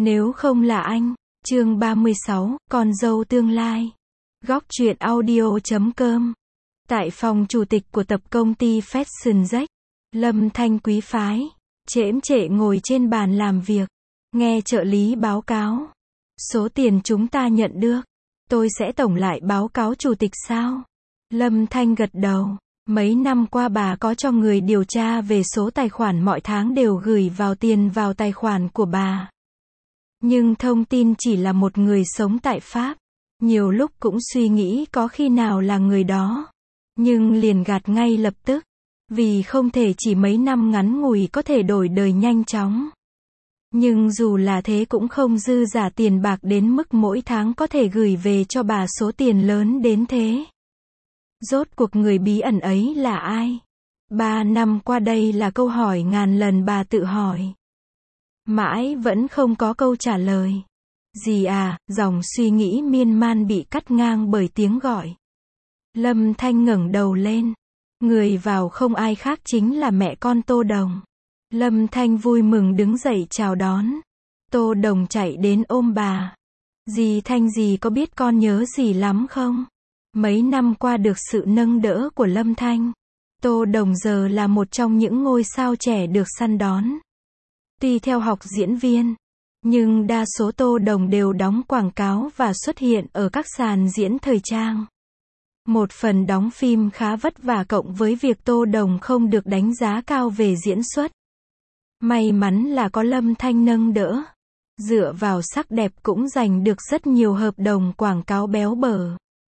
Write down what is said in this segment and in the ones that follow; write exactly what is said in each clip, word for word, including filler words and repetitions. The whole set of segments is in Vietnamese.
Nếu không là anh. Chương ba mươi sáu, con dâu tương lai. Góc truyện audio chấm com. Tại phòng chủ tịch của tập công ty Fashion Jack, Lâm Thanh quý phái, chễm chệ ngồi trên bàn làm việc, nghe trợ lý báo cáo. Số tiền chúng ta nhận được, tôi sẽ tổng lại báo cáo chủ tịch sao? Lâm Thanh gật đầu. Mấy năm qua bà có cho người điều tra về số tài khoản mọi tháng đều gửi vào tiền vào tài khoản của bà. Nhưng thông tin chỉ là một người sống tại Pháp. Nhiều lúc cũng suy nghĩ có khi nào là người đó. Nhưng liền gạt ngay lập tức. Vì không thể chỉ mấy năm ngắn ngủi có thể đổi đời nhanh chóng. Nhưng dù là thế cũng không dư giả tiền bạc đến mức mỗi tháng có thể gửi về cho bà số tiền lớn đến thế. Rốt cuộc người bí ẩn ấy là ai? Ba năm qua đây là câu hỏi ngàn lần bà tự hỏi. Mãi vẫn không có câu trả lời. Dì à, dòng suy nghĩ miên man bị cắt ngang bởi tiếng gọi. Lâm Thanh ngẩng đầu lên. Người vào không ai khác chính là mẹ con Tô Đồng. Lâm Thanh vui mừng đứng dậy chào đón. Tô Đồng chạy đến ôm bà. Dì Thanh, dì có biết con nhớ dì lắm không? Mấy năm qua được sự nâng đỡ của Lâm Thanh, Tô Đồng giờ là một trong những ngôi sao trẻ được săn đón. Tuy theo học diễn viên, nhưng đa số Tô Đồng đều đóng quảng cáo và xuất hiện ở các sàn diễn thời trang. Một phần đóng phim khá vất vả cộng với việc Tô Đồng không được đánh giá cao về diễn xuất. May mắn là có Lâm Thanh nâng đỡ. Dựa vào sắc đẹp cũng giành được rất nhiều hợp đồng quảng cáo béo bở.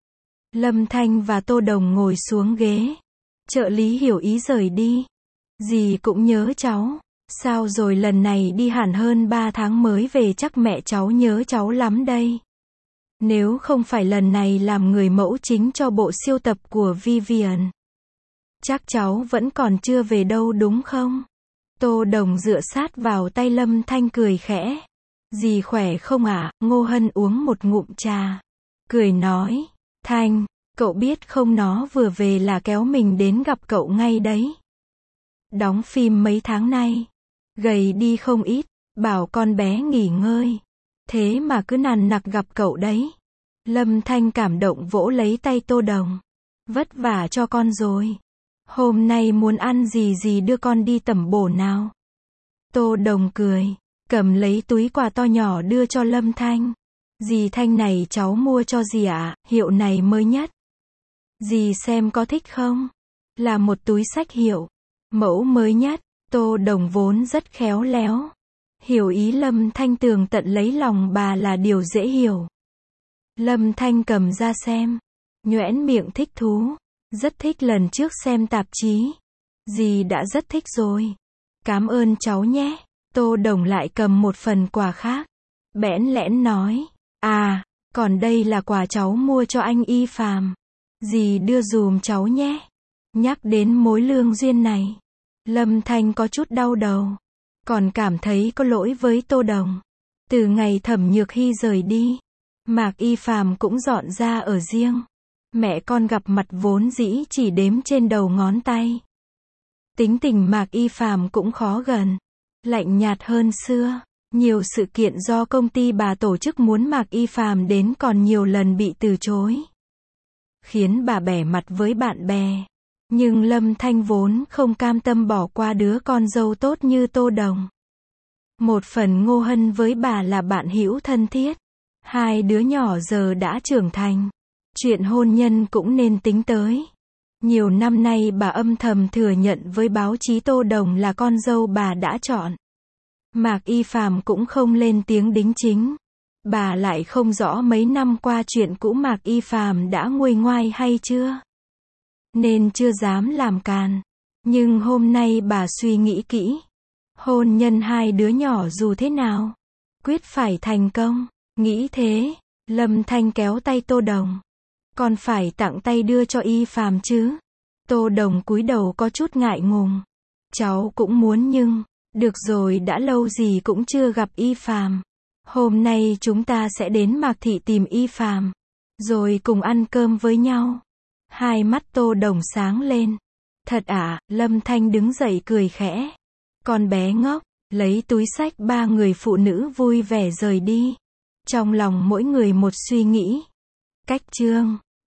Lâm Thanh và Tô Đồng ngồi xuống ghế. Trợ lý hiểu ý rời đi. Dì cũng nhớ cháu. Sao rồi lần này đi hẳn hơn ba tháng mới về, chắc mẹ cháu nhớ cháu lắm đây. Nếu không phải lần này làm người mẫu chính cho bộ siêu tập của Vivienne, chắc cháu vẫn còn chưa về đâu đúng không? Tô Đồng dựa sát vào tay Lâm Thanh cười khẽ. Dì khỏe không ạ? À? Ngô Hân uống một ngụm trà. Cười nói. Thanh, cậu biết không, nó vừa về là kéo mình đến gặp cậu ngay đấy. Đóng phim mấy tháng nay, gầy đi không ít, bảo con bé nghỉ ngơi. Thế mà cứ nằn nặc gặp cậu đấy. Lâm Thanh cảm động vỗ lấy tay Tô Đồng. Vất vả cho con rồi. Hôm nay muốn ăn gì gì đưa con đi tẩm bổ nào. Tô Đồng cười, cầm lấy túi quà to nhỏ đưa cho Lâm Thanh. Dì Thanh, này cháu mua cho dì ạ, à, hiệu này mới nhất. Dì xem có thích không? Là một túi xách hiệu, mẫu mới nhất. Tô Đồng vốn rất khéo léo. Hiểu ý Lâm Thanh tường tận lấy lòng bà là điều dễ hiểu. Lâm Thanh cầm ra xem. Nhoẻn miệng thích thú. Rất thích, lần trước xem tạp chí. Dì đã rất thích rồi. Cảm ơn cháu nhé. Tô Đồng lại cầm một phần quà khác. Bẽn lẽn nói. À, còn đây là quà cháu mua cho anh Y Phàm. Dì đưa dùm cháu nhé. Nhắc đến mối lương duyên này, Lâm Thanh có chút đau đầu. Còn cảm thấy có lỗi với Tô Đồng. Từ ngày Thẩm Nhược Hy rời đi, Mạc Y Phàm cũng dọn ra ở riêng. Mẹ con gặp mặt vốn dĩ chỉ đếm trên đầu ngón tay. Tính tình Mạc Y Phàm cũng khó gần, lạnh nhạt hơn xưa. Nhiều sự kiện do công ty bà tổ chức muốn Mạc Y Phàm đến còn nhiều lần bị từ chối, khiến bà bẻ mặt với bạn bè. Nhưng Lâm Thanh vốn không cam tâm bỏ qua đứa con dâu tốt như Tô Đồng. Một phần Ngô Hân với bà là bạn hữu thân thiết. Hai đứa nhỏ giờ đã trưởng thành. Chuyện hôn nhân cũng nên tính tới. Nhiều năm nay bà âm thầm thừa nhận với báo chí Tô Đồng là con dâu bà đã chọn. Mạc Y Phàm cũng không lên tiếng đính chính. Bà lại không rõ mấy năm qua chuyện cũ Mạc Y Phàm đã nguôi ngoai hay chưa, nên chưa dám làm càn. Nhưng hôm nay bà suy nghĩ kỹ. Hôn nhân hai đứa nhỏ dù thế nào, quyết phải thành công. Nghĩ thế, Lâm Thanh kéo tay Tô Đồng. Còn phải tặng tay đưa cho Y Phàm chứ? Tô Đồng cúi đầu có chút ngại ngùng. Cháu cũng muốn nhưng, được rồi, đã lâu gì cũng chưa gặp Y Phàm. Hôm nay chúng ta sẽ đến Mạc Thị tìm Y Phàm, rồi cùng ăn cơm với nhau. Hai mắt Tô Đồng sáng lên. Thật ạ? À? Lâm Thanh đứng dậy cười khẽ. Con bé ngốc, Lấy túi xách ba người phụ nữ vui vẻ rời đi. Trong lòng mỗi người một suy nghĩ. Cách chương